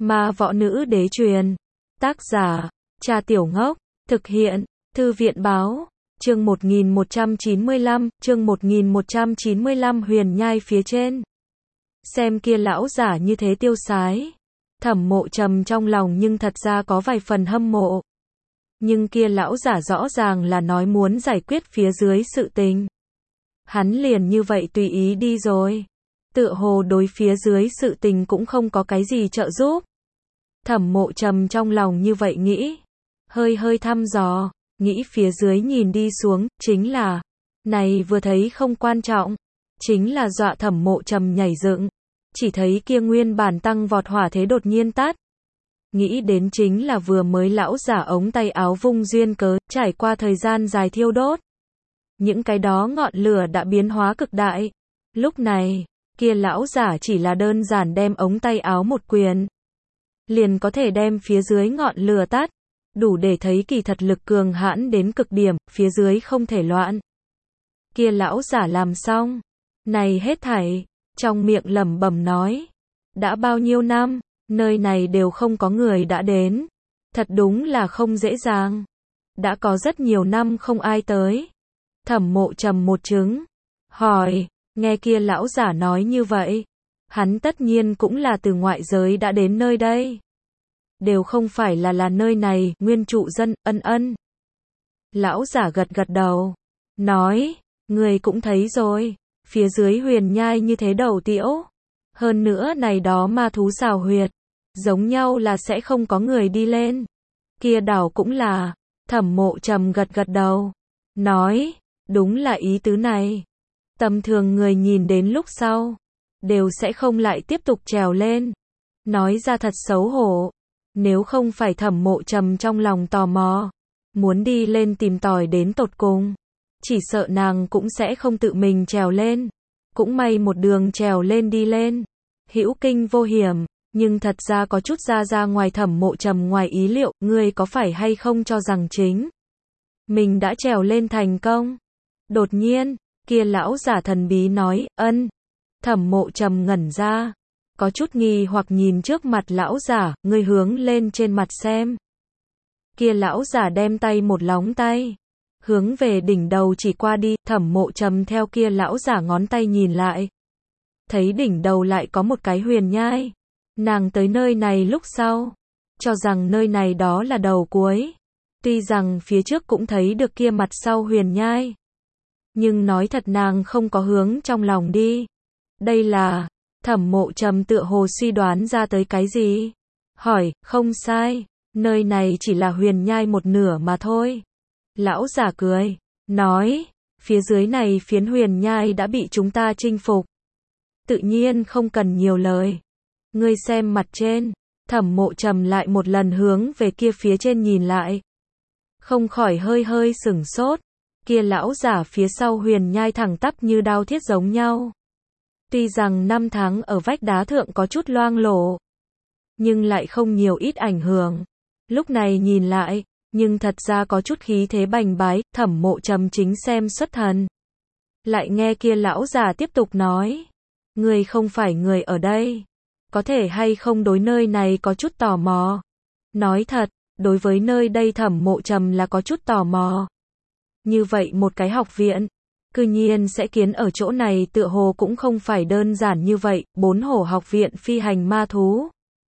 Ma võ nữ đế truyền. Tác giả, Cha Tiểu Ngốc. Thực hiện, Thư viện báo. Chương 1195, chương 1195 huyền nhai phía trên. Xem kia lão giả như thế tiêu sái. Thẩm Mộ Trầm trong lòng nhưng thật ra có vài phần hâm mộ. Nhưng kia lão giả rõ ràng là nói muốn giải quyết phía dưới sự tình. Hắn liền như vậy tùy ý đi rồi. Tựa hồ đối phía dưới sự tình cũng không có cái gì trợ giúp. Thẩm Mộ Trầm trong lòng như vậy nghĩ. Hơi thăm dò, nghĩ phía dưới nhìn đi xuống, chính là, này vừa thấy không quan trọng, chính là dọa Thẩm Mộ Trầm nhảy dựng. Chỉ thấy kia nguyên bản tăng vọt hỏa thế đột nhiên tắt. Nghĩ đến chính là vừa mới lão giả ống tay áo vung duyên cớ, trải qua thời gian dài thiêu đốt. Những cái đó ngọn lửa đã biến hóa cực đại. Lúc này, kia lão giả chỉ là đơn giản đem ống tay áo một quyền. Liền có thể đem phía dưới ngọn lửa tắt. Đủ để thấy kỳ thật lực cường hãn đến cực điểm, phía dưới không thể loạn. Kia lão giả làm xong. Này hết thảy, trong miệng lẩm bẩm nói. Đã bao nhiêu năm, nơi này đều không có người đã đến. Thật đúng là không dễ dàng. Đã có rất nhiều năm không ai tới. Thẩm Mộ Trầm một trứng. Hỏi, nghe kia lão giả nói như vậy. Hắn tất nhiên cũng là từ ngoại giới đã đến nơi đây. Đều không phải là nơi này, nguyên trụ dân, ân. Lão giả gật đầu. Nói, người cũng thấy rồi. Phía dưới huyền nhai như thế đầu tiễu. Hơn nữa này đó ma thú xào huyệt. Giống nhau là sẽ không có người đi lên. Kia đảo cũng là. Thẩm Mộ Trầm gật đầu. Nói, đúng là ý tứ này. Tầm thường người nhìn đến lúc sau. Đều sẽ không lại tiếp tục trèo lên. Nói ra thật xấu hổ. Nếu không phải Thẩm Mộ Trầm trong lòng tò mò. Muốn đi lên tìm tòi đến tột cùng. Chỉ sợ nàng cũng sẽ không tự mình trèo lên. Cũng may một đường trèo lên đi lên. Hữu kinh vô hiểm. Nhưng thật ra có chút ra ngoài Thẩm Mộ Trầm ngoài ý liệu. Ngươi có phải hay không cho rằng chính mình đã trèo lên thành công? Đột nhiên, kia lão giả thần bí nói, ân. Thẩm Mộ Trầm ngẩn ra. Có chút nghi hoặc nhìn trước mặt lão giả, ngươi hướng lên trên mặt xem. Kia lão giả đem tay một lóng tay. Hướng về đỉnh đầu chỉ qua đi, Thẩm Mộ Trầm theo kia lão giả ngón tay nhìn lại. Thấy đỉnh đầu lại có một cái huyền nhai. Nàng tới nơi này lúc sau. Cho rằng nơi này đó là đầu cuối. Tuy rằng phía trước cũng thấy được kia mặt sau huyền nhai. Nhưng nói thật nàng không có hướng trong lòng đi. Đây là... Thẩm Mộ Trầm tựa hồ suy đoán ra tới cái gì? Hỏi, không sai. Nơi này chỉ là huyền nhai một nửa mà thôi. Lão giả cười. Nói, phía dưới này phiến huyền nhai đã bị chúng ta chinh phục. Tự nhiên không cần nhiều lời. Ngươi xem mặt trên. Thẩm Mộ Trầm lại một lần hướng về kia phía trên nhìn lại. Không khỏi hơi sửng sốt. Kia lão giả phía sau huyền nhai thẳng tắp như đao thiết giống nhau. Tuy rằng năm tháng ở vách đá thượng có chút loang lổ. Nhưng lại không nhiều ít ảnh hưởng. Lúc này nhìn lại. Nhưng thật ra có chút khí thế bành bái. Thẩm Mộ Trầm chính xem xuất thần. Lại nghe kia lão già tiếp tục nói. Người không phải người ở đây. Có thể hay không đối nơi này có chút tò mò. Nói thật, đối với nơi đây Thẩm Mộ Trầm là có chút tò mò. Như vậy một cái học viện. Cư nhiên sẽ kiến ở chỗ này tựa hồ cũng không phải đơn giản như vậy. 4 hổ học viện phi hành ma thú.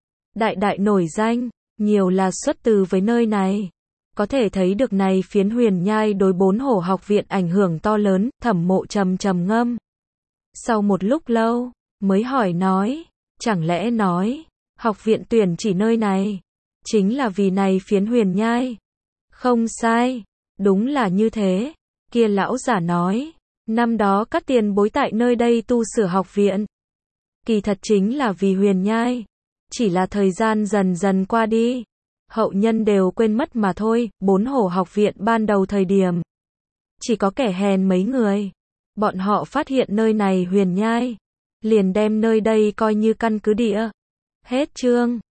Đại nổi danh. Nhiều là xuất từ với nơi này. Có thể thấy được này phiến huyền nhai đối 4 hổ học viện ảnh hưởng to lớn. Thẩm Mộ Trầm trầm ngâm. Sau một lúc lâu, mới hỏi nói. Chẳng lẽ nói, học viện tuyển chỉ nơi này. Chính là vì này phiến huyền nhai. Không sai. Đúng là như thế. Kia lão giả nói. Năm đó các tiền bối tại nơi đây tu sửa học viện. Kỳ thật chính là vì huyền nhai. Chỉ là thời gian dần dần qua đi. Hậu nhân đều quên mất mà thôi. 4 hổ học viện ban đầu thời điểm. Chỉ có kẻ hèn mấy người. Bọn họ phát hiện nơi này huyền nhai. Liền đem nơi đây coi như căn cứ địa. Hết chương.